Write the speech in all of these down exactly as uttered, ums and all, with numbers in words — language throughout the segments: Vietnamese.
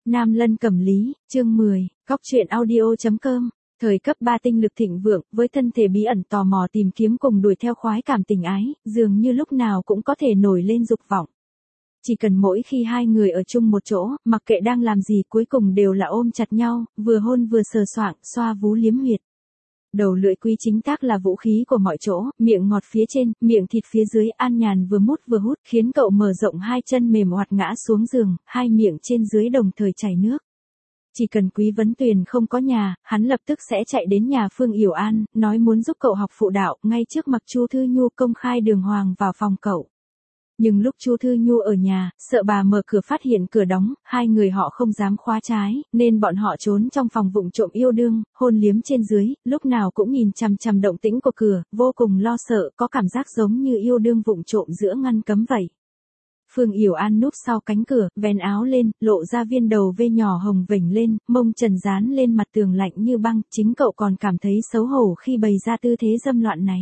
Nam Lân Cẩm Lý, chương mười, Cóc truyện audio.com. Thời cấp ba tinh lực thịnh vượng, với thân thể bí ẩn tò mò tìm kiếm cùng đuổi theo khoái cảm tình ái, dường như lúc nào cũng có thể nổi lên dục vọng. Chỉ cần mỗi khi hai người ở chung một chỗ, mặc kệ đang làm gì cuối cùng đều là ôm chặt nhau, vừa hôn vừa sờ soạng, xoa vú liếm huyệt. Đầu lưỡi Quý Chính Tác là vũ khí của mọi chỗ, miệng ngọt phía trên, miệng thịt phía dưới, an nhàn vừa mút vừa hút, khiến cậu mở rộng hai chân mềm oặt ngã xuống giường, hai miệng trên dưới đồng thời chảy nước. Chỉ cần Quý Vấn Tuyền không có nhà, hắn lập tức sẽ chạy đến nhà Phương Yểu An, nói muốn giúp cậu học phụ đạo, ngay trước mặt Chu Thư Nhu công khai đường hoàng vào phòng cậu. Nhưng lúc Chu Thư Nhu ở nhà, sợ bà mở cửa phát hiện cửa đóng, hai người họ không dám khóa trái, nên bọn họ trốn trong phòng vụng trộm yêu đương, hôn liếm trên dưới, lúc nào cũng nhìn chằm chằm động tĩnh của cửa, vô cùng lo sợ, có cảm giác giống như yêu đương vụng trộm giữa ngăn cấm vậy. Phương Yểu An núp sau cánh cửa, vén áo lên, lộ ra viên đầu vê nhỏ hồng vểnh lên, mông trần dán lên mặt tường lạnh như băng, chính cậu còn cảm thấy xấu hổ khi bày ra tư thế dâm loạn này.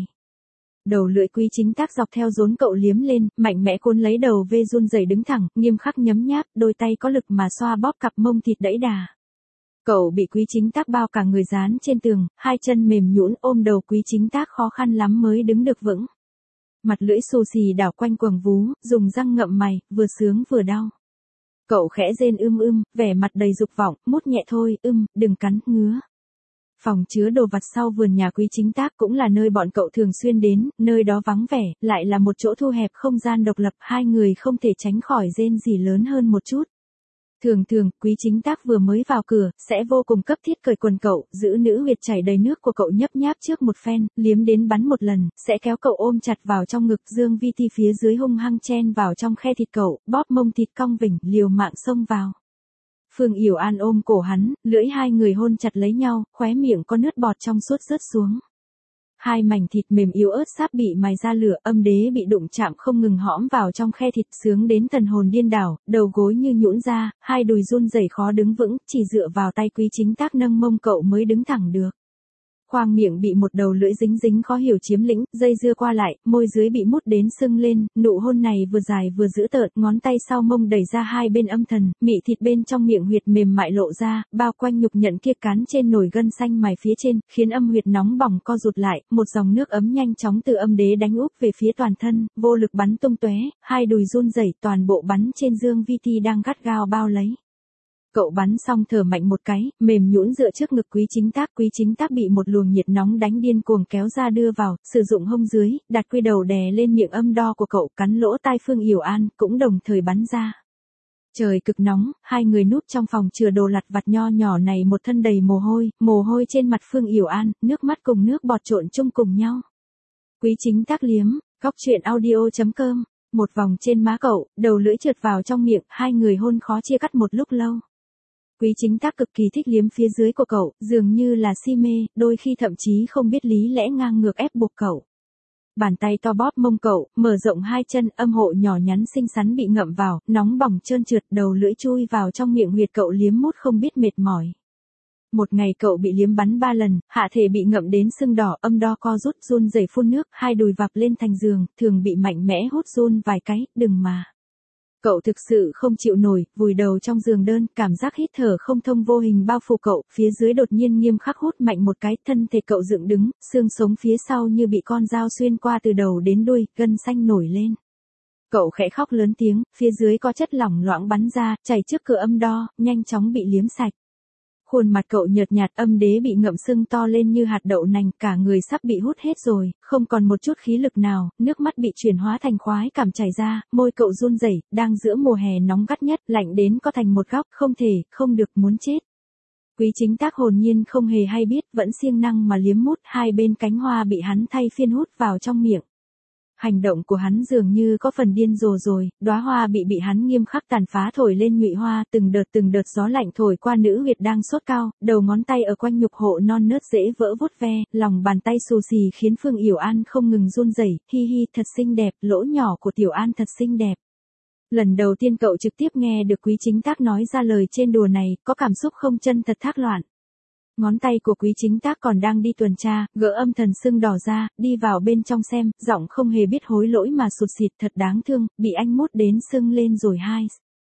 Đầu lưỡi Quý Chính Tác dọc theo rốn cậu liếm lên, mạnh mẽ cuốn lấy đầu vê run rẩy đứng thẳng, nghiêm khắc nhấm nháp, đôi tay có lực mà xoa bóp cặp mông thịt đẫy đà. Cậu bị Quý Chính Tác bao cả người dán trên tường, hai chân mềm nhũn ôm đầu Quý Chính Tác khó khăn lắm mới đứng được vững. Mặt lưỡi xù xì đảo quanh quầng vú, dùng răng ngậm mày, vừa sướng vừa đau. Cậu khẽ rên ưm ưm, vẻ mặt đầy dục vọng, mút nhẹ thôi, ưm, đừng cắn, ngứa. Phòng chứa đồ vặt sau vườn nhà Quý Chính Tác cũng là nơi bọn cậu thường xuyên đến, nơi đó vắng vẻ, lại là một chỗ thu hẹp không gian độc lập, hai người không thể tránh khỏi rên rỉ lớn hơn một chút. Thường thường, Quý Chính Tác vừa mới vào cửa, sẽ vô cùng cấp thiết cởi quần cậu, giữ nữ huyệt chảy đầy nước của cậu nhấp nháp trước một phen, liếm đến bắn một lần, sẽ kéo cậu ôm chặt vào trong ngực, dương vi ti phía dưới hung hăng chen vào trong khe thịt cậu, bóp mông thịt cong vỉnh, liều mạng xông vào. Phương Yểu An ôm cổ hắn, lưỡi hai người hôn chặt lấy nhau, khóe miệng có nước bọt trong suốt rớt xuống. Hai mảnh thịt mềm yếu ớt sắp bị mài ra lửa, âm đế bị đụng chạm không ngừng hõm vào trong khe thịt, sướng đến thần hồn điên đảo, đầu gối như nhũn ra, hai đùi run rẩy khó đứng vững, chỉ dựa vào tay Quý Chính Tác nâng mông cậu mới đứng thẳng được. Khoang miệng bị một đầu lưỡi dính dính khó hiểu chiếm lĩnh, dây dưa qua lại, môi dưới bị mút đến sưng lên, nụ hôn này vừa dài vừa dữ tợn, ngón tay sau mông đẩy ra hai bên âm thần, mị thịt bên trong miệng huyệt mềm mại lộ ra, bao quanh nhục nhận kia cán trên nồi gân xanh mài phía trên, khiến âm huyệt nóng bỏng co rụt lại, một dòng nước ấm nhanh chóng từ âm đế đánh úp về phía toàn thân, vô lực bắn tung tóe, hai đùi run rẩy, toàn bộ bắn trên dương vi ti đang gắt gao bao lấy. Cậu bắn xong thở mạnh một cái, mềm nhũn dựa trước ngực Quý Chính Tác, Quý Chính Tác bị một luồng nhiệt nóng đánh điên cuồng kéo ra đưa vào, sử dụng hông dưới, đặt quy đầu đè lên miệng âm đo của cậu, cắn lỗ tai Phương Yểu An, cũng đồng thời bắn ra. Trời cực nóng, hai người núp trong phòng chứa đồ lặt vặt nho nhỏ này một thân đầy mồ hôi, mồ hôi trên mặt Phương Yểu An, nước mắt cùng nước bọt trộn chung cùng nhau. Quý Chính Tác liếm, Cóc truyện audio.com, một vòng trên má cậu, đầu lưỡi trượt vào trong miệng, hai người hôn khó chia cắt một lúc lâu. Quý Chính Tác cực kỳ thích liếm phía dưới của cậu, dường như là si mê, đôi khi thậm chí không biết lý lẽ ngang ngược ép buộc cậu. Bàn tay to bóp mông cậu, mở rộng hai chân, âm hộ nhỏ nhắn xinh xắn bị ngậm vào, nóng bỏng trơn trượt, đầu lưỡi chui vào trong miệng huyệt cậu liếm mút không biết mệt mỏi. Một ngày cậu bị liếm bắn ba lần, hạ thể bị ngậm đến sưng đỏ, âm đo co rút, run rẩy phun nước, hai đùi vạp lên thành giường, thường bị mạnh mẽ hút run vài cái, đừng mà. Cậu thực sự không chịu nổi, vùi đầu trong giường đơn, cảm giác hít thở không thông vô hình bao phủ cậu, phía dưới đột nhiên nghiêm khắc hút mạnh một cái, thân thể cậu dựng đứng, xương sống phía sau như bị con dao xuyên qua từ đầu đến đuôi, gân xanh nổi lên. Cậu khẽ khóc lớn tiếng, phía dưới có chất lỏng loãng bắn ra, chảy trước cửa âm đo, nhanh chóng bị liếm sạch. Khuôn mặt cậu nhợt nhạt, âm đế bị ngậm sưng to lên như hạt đậu nành, cả người sắp bị hút hết rồi, không còn một chút khí lực nào, nước mắt bị chuyển hóa thành khoái cảm chảy ra, môi cậu run rẩy, đang giữa mùa hè nóng gắt nhất, lạnh đến có thành một góc, không thể, không được, muốn chết. Quý Chính Tác hồn nhiên không hề hay biết, vẫn siêng năng mà liếm mút, hai bên cánh hoa bị hắn thay phiên hút vào trong miệng. Hành động của hắn dường như có phần điên rồ rồi, đóa hoa bị bị hắn nghiêm khắc tàn phá thổi lên nhụy hoa, từng đợt từng đợt gió lạnh thổi qua nữ huyệt đang sốt cao, đầu ngón tay ở quanh nhục hộ non nớt dễ vỡ vuốt ve, lòng bàn tay xù xì khiến Phương Yểu An không ngừng run rẩy, hi hi thật xinh đẹp, lỗ nhỏ của Tiểu An thật xinh đẹp. Lần đầu tiên cậu trực tiếp nghe được Quý Chính Tác nói ra lời trên đùa này, có cảm xúc không chân thật thác loạn. Ngón tay của Quý Chính Tác còn đang đi tuần tra, gỡ âm thần sưng đỏ ra, đi vào bên trong xem, giọng không hề biết hối lỗi mà sụt sịt, thật đáng thương, bị anh mút đến sưng lên rồi hai.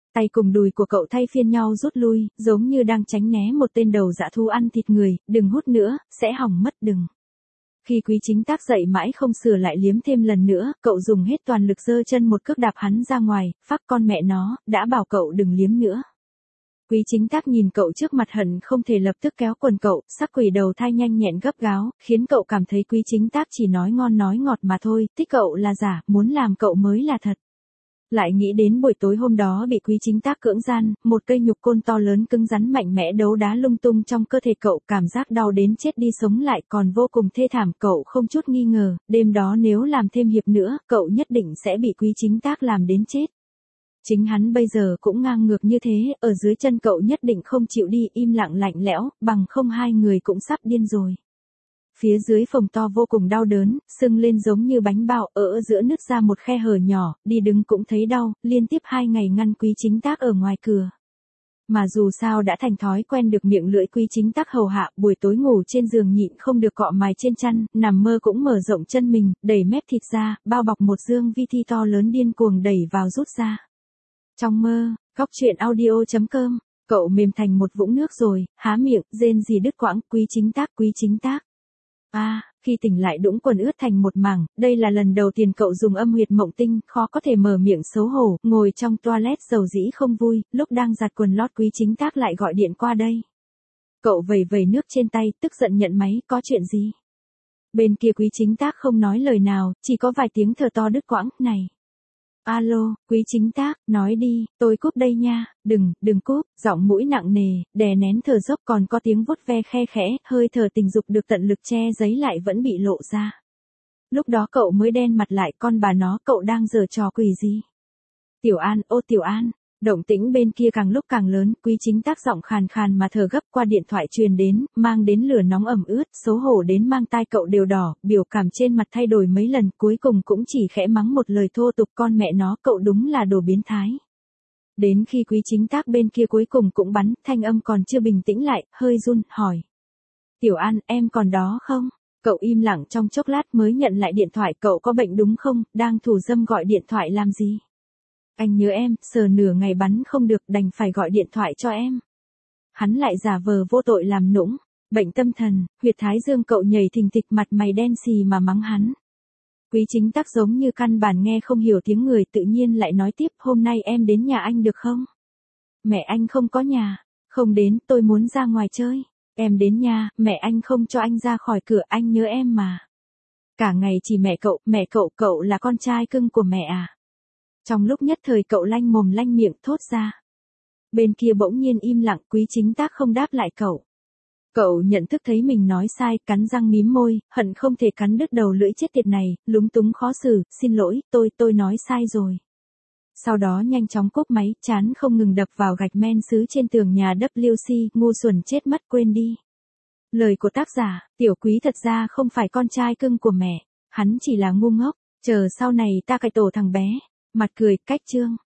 Tay cùng đùi của cậu thay phiên nhau rút lui, giống như đang tránh né một tên đầu dã thú ăn thịt người, đừng hút nữa, sẽ hỏng mất đừng. Khi Quý Chính Tác dậy mãi không sửa lại liếm thêm lần nữa, cậu dùng hết toàn lực giơ chân một cước đạp hắn ra ngoài, phác con mẹ nó, đã bảo cậu đừng liếm nữa. Quý Chính Tác nhìn cậu trước mặt hận không thể lập tức kéo quần cậu, sắc quỷ đầu thai nhanh nhẹn gấp gáo, khiến cậu cảm thấy Quý Chính Tác chỉ nói ngon nói ngọt mà thôi, thích cậu là giả, muốn làm cậu mới là thật. Lại nghĩ đến buổi tối hôm đó bị Quý Chính Tác cưỡng gian, một cây nhục côn to lớn cứng rắn mạnh mẽ đấu đá lung tung trong cơ thể cậu, cảm giác đau đến chết đi sống lại còn vô cùng thê thảm, cậu không chút nghi ngờ, đêm đó nếu làm thêm hiệp nữa, cậu nhất định sẽ bị Quý Chính Tác làm đến chết. Chính hắn bây giờ cũng ngang ngược như thế, ở dưới chân cậu nhất định không chịu đi, im lặng lạnh lẽo, bằng không hai người cũng sắp điên rồi. Phía dưới phòng to vô cùng đau đớn, sưng lên giống như bánh bao, ở giữa nứt ra một khe hở nhỏ, đi đứng cũng thấy đau, liên tiếp hai ngày ngăn Quý Chính Tác ở ngoài cửa. Mà dù sao đã thành thói quen được miệng lưỡi Quý Chính Tác hầu hạ, buổi tối ngủ trên giường nhịn không được cọ mài trên chăn, nằm mơ cũng mở rộng chân mình, đẩy mép thịt ra, bao bọc một dương vi thi to lớn điên cuồng đẩy vào rút ra. Trong mơ, góc truyện audio chấm com, cậu mềm thành một vũng nước rồi, há miệng, rên gì đứt quãng, Quý Chính Tác, Quý Chính Tác. A, à, khi tỉnh lại đũng quần ướt thành một mảng, đây là lần đầu tiên cậu dùng âm huyệt mộng tinh, khó có thể mở miệng xấu hổ, ngồi trong toilet dầu dĩ không vui, lúc đang giặt quần lót Quý Chính Tác lại gọi điện qua đây. Cậu vẩy vẩy nước trên tay, tức giận nhận máy, có chuyện gì? Bên kia Quý Chính Tác không nói lời nào, chỉ có vài tiếng thở to đứt quãng, này. Alo, Quý Chính Tác, nói đi, tôi cúp đây nha, đừng, đừng cúp, giọng mũi nặng nề, đè nén thở dốc còn có tiếng vuốt ve khe khẽ, hơi thở tình dục được tận lực che giấu lại vẫn bị lộ ra. Lúc đó cậu mới đen mặt lại, con bà nó, cậu đang giở trò quỷ gì? Tiểu An, ô Tiểu An, động tĩnh bên kia càng lúc càng lớn, Quý Chính Tác giọng khàn khàn mà thở gấp qua điện thoại truyền đến, mang đến lửa nóng ẩm ướt, xấu hổ đến mang tai cậu đều đỏ, biểu cảm trên mặt thay đổi mấy lần, cuối cùng cũng chỉ khẽ mắng một lời thô tục, con mẹ nó, cậu đúng là đồ biến thái. Đến khi Quý Chính Tác bên kia cuối cùng cũng bắn, thanh âm còn chưa bình tĩnh lại, hơi run, hỏi. Tiểu An, em còn đó không? Cậu im lặng trong chốc lát mới nhận lại điện thoại, cậu có bệnh đúng không, đang thủ dâm gọi điện thoại làm gì? Anh nhớ em, sờ nửa ngày bắn không được, đành phải gọi điện thoại cho em. Hắn lại giả vờ vô tội làm nũng, bệnh tâm thần, huyệt thái dương cậu nhảy thình thịch, mặt mày đen xì mà mắng hắn. Quý Chính Tác giống như căn bản nghe không hiểu tiếng người, tự nhiên lại nói tiếp, hôm nay em đến nhà anh được không? Mẹ anh không có nhà, không đến, tôi muốn ra ngoài chơi. Em đến nhà, mẹ anh không cho anh ra khỏi cửa, anh nhớ em mà. Cả ngày chỉ mẹ cậu, mẹ cậu, cậu là con trai cưng của mẹ à? Trong lúc nhất thời cậu lanh mồm lanh miệng thốt ra. Bên kia bỗng nhiên im lặng, Quý Chính Tác không đáp lại cậu. Cậu nhận thức thấy mình nói sai, cắn răng mím môi, hận không thể cắn đứt đầu lưỡi chết tiệt này, lúng túng khó xử, xin lỗi, tôi, tôi nói sai rồi. Sau đó nhanh chóng cúp máy, chán không ngừng đập vào gạch men sứ trên tường nhà W C, ngu xuẩn chết mất, quên đi. Lời của tác giả, Tiểu Quý thật ra không phải con trai cưng của mẹ, hắn chỉ là ngu ngốc, chờ sau này ta cải tổ thằng bé. Mặt cười, cách chương.